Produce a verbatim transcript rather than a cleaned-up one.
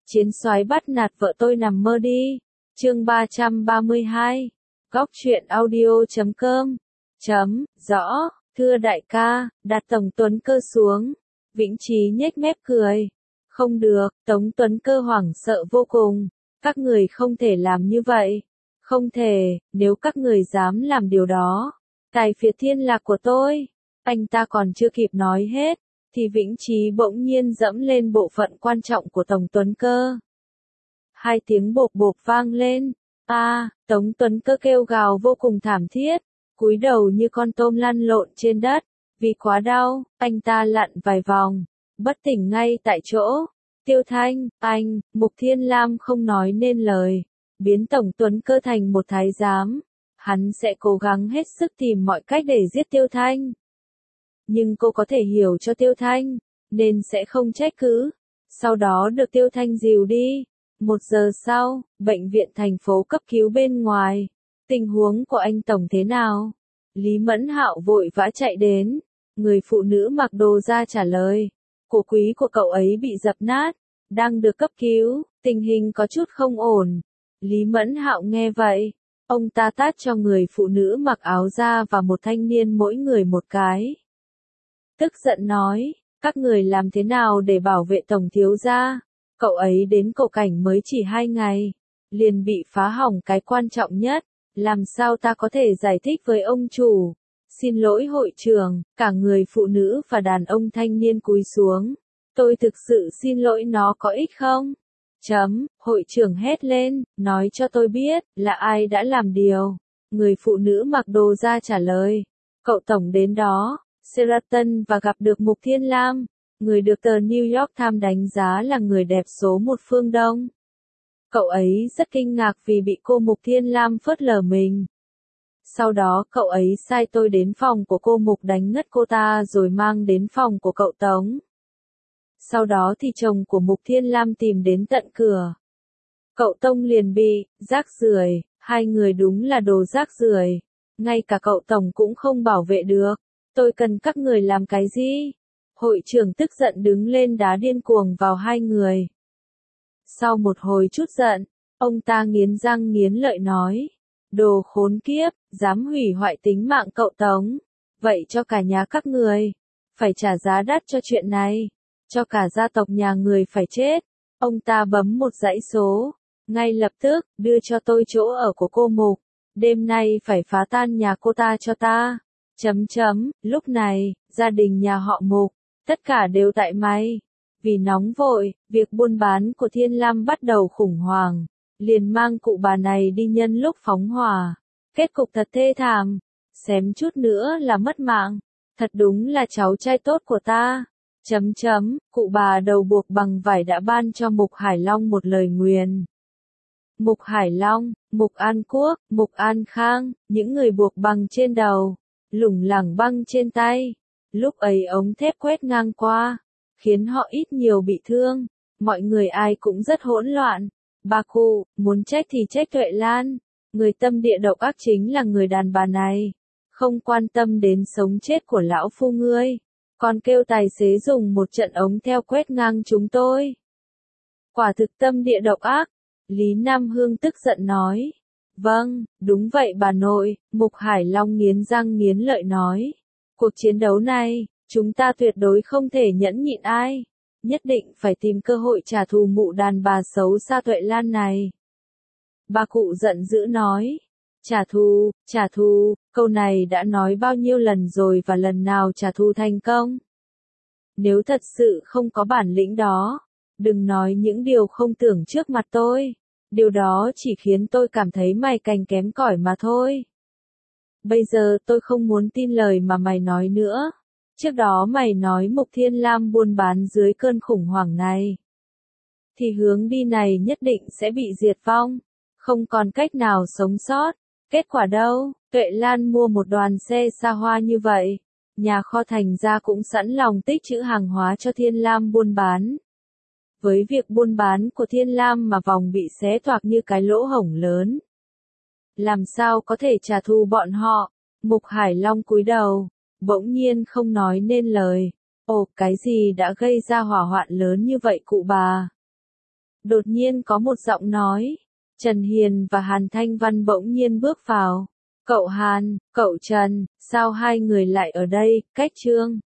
Chiến soái bắt nạt vợ tôi nằm mơ đi. Chương ba trăm ba mươi hai. Góc truyện audio chấm com. Chấm, rõ, thưa đại ca, đặt Tổng Tuấn Cơ xuống. Vĩnh Trí nhếch mép cười. Không được, Tống Tuấn Cơ hoảng sợ vô cùng. Các người không thể làm như vậy. Không thể, nếu các người dám làm điều đó. Tài phiệt thiên lạc của tôi. Anh ta còn chưa kịp nói hết, thì Vĩnh Trí bỗng nhiên dẫm lên bộ phận quan trọng của Tống Tuấn Cơ. Hai tiếng bộp bộp vang lên. A, à, Tống Tuấn Cơ kêu gào vô cùng thảm thiết, cúi đầu như con tôm lăn lộn trên đất. Vì quá đau, anh ta lặn vài vòng, bất tỉnh ngay tại chỗ. Tiêu Thanh, anh, Mục Thiên Lam không nói nên lời, biến Tổng Tuấn Cơ thành một thái giám. Hắn sẽ cố gắng hết sức tìm mọi cách để giết Tiêu Thanh. Nhưng cô có thể hiểu cho Tiêu Thanh, nên sẽ không trách cứ. Sau đó được Tiêu Thanh dìu đi. Một giờ sau, bệnh viện thành phố cấp cứu bên ngoài. Tình huống của anh Tổng thế nào? Lý Mẫn Hạo vội vã chạy đến. Người phụ nữ mặc đồ da trả lời. Cổ quý của cậu ấy bị dập nát, đang được cấp cứu, tình hình có chút không ổn. Lý Mẫn Hạo nghe vậy, ông ta tát cho người phụ nữ mặc áo da và một thanh niên mỗi người một cái. Tức giận nói, các người làm thế nào để bảo vệ Tổng thiếu gia? Cậu ấy đến cổ cảnh mới chỉ hai ngày, liền bị phá hỏng cái quan trọng nhất, làm sao ta có thể giải thích với ông chủ? Xin lỗi hội trưởng, cả người phụ nữ và đàn ông thanh niên cúi xuống. Tôi thực sự xin lỗi, nó có ích không? Chấm, hội trưởng hét lên, nói cho tôi biết, là ai đã làm điều. Người phụ nữ mặc đồ da trả lời, cậu Tổng đến đó, Sheraton và gặp được Mục Thiên Lam, người được tờ New York Times đánh giá là người đẹp số một phương Đông. Cậu ấy rất kinh ngạc vì bị cô Mục Thiên Lam phớt lờ mình. Sau đó cậu ấy sai tôi đến phòng của cô Mục đánh ngất cô ta rồi mang đến phòng của cậu Tống. Sau đó thì chồng của Mục Thiên Lam tìm đến tận cửa. Cậu Tông liền bị, rác rưởi, hai người đúng là đồ rác rưởi. Ngay cả cậu Tổng cũng không bảo vệ được. Tôi cần các người làm cái gì? Hội trưởng tức giận đứng lên đá điên cuồng vào hai người. Sau một hồi chút giận, ông ta nghiến răng nghiến lợi nói. Đồ khốn kiếp, dám hủy hoại tính mạng cậu Tống. Vậy cho cả nhà các người, phải trả giá đắt cho chuyện này. Cho cả gia tộc nhà người phải chết. Ông ta bấm một dãy số. Ngay lập tức, đưa cho tôi chỗ ở của cô Mục. Đêm nay phải phá tan nhà cô ta cho ta. Chấm chấm, lúc này, gia đình nhà họ Mục, tất cả đều tại máy. Vì nóng vội, việc buôn bán của Thiên Lam bắt đầu khủng hoảng. Liền mang cụ bà này đi nhân lúc phóng hỏa. Kết cục thật thê thảm. Xém chút nữa là mất mạng. Thật đúng là cháu trai tốt của ta. Chấm chấm, cụ bà đầu buộc bằng vải đã ban cho Mục Hải Long một lời nguyền. Mục Hải Long, Mục An Quốc, Mục An Khang, những người buộc bằng trên đầu, lủng lẳng băng trên tay. Lúc ấy ống thép quét ngang qua, khiến họ ít nhiều bị thương. Mọi người ai cũng rất hỗn loạn. Bà cụ, muốn trách thì trách Tuệ Lan. Người tâm địa độc ác chính là người đàn bà này. Không quan tâm đến sống chết của lão phu ngươi. Còn kêu tài xế dùng một trận ống theo quét ngang chúng tôi. Quả thực tâm địa độc ác. Lý Nam Hương tức giận nói. Vâng, đúng vậy bà nội, Mục Hải Long nghiến răng nghiến lợi nói. Cuộc chiến đấu này, chúng ta tuyệt đối không thể nhẫn nhịn ai. Nhất định phải tìm cơ hội trả thù mụ đàn bà xấu xa Tuệ Lan này. Bà cụ giận dữ nói. Trả thù, trả thù, câu này đã nói bao nhiêu lần rồi và lần nào trả thù thành công. Nếu thật sự không có bản lĩnh đó, đừng nói những điều không tưởng trước mặt tôi. Điều đó chỉ khiến tôi cảm thấy mày cành kém cỏi mà thôi. Bây giờ tôi không muốn tin lời mà mày nói nữa. Trước đó mày nói Mục Thiên Lam buôn bán dưới cơn khủng hoảng này. Thì hướng đi này nhất định sẽ bị diệt vong. Không còn cách nào sống sót. Kết quả đâu? Tuệ Lan mua một đoàn xe xa hoa như vậy. Nhà kho thành ra cũng sẵn lòng tích trữ hàng hóa cho Thiên Lam buôn bán. Với việc buôn bán của Thiên Lam mà vòng bị xé toạc như cái lỗ hổng lớn. Làm sao có thể trả thù bọn họ? Mục Hải Long cúi đầu, bỗng nhiên không nói nên lời. Ồ, cái gì đã gây ra hỏa hoạn lớn như vậy cụ bà? Đột nhiên có một giọng nói. Trần Hiền và Hàn Thanh Văn bỗng nhiên bước vào. Cậu Hàn, cậu Trần, sao hai người lại ở đây? Cách Trương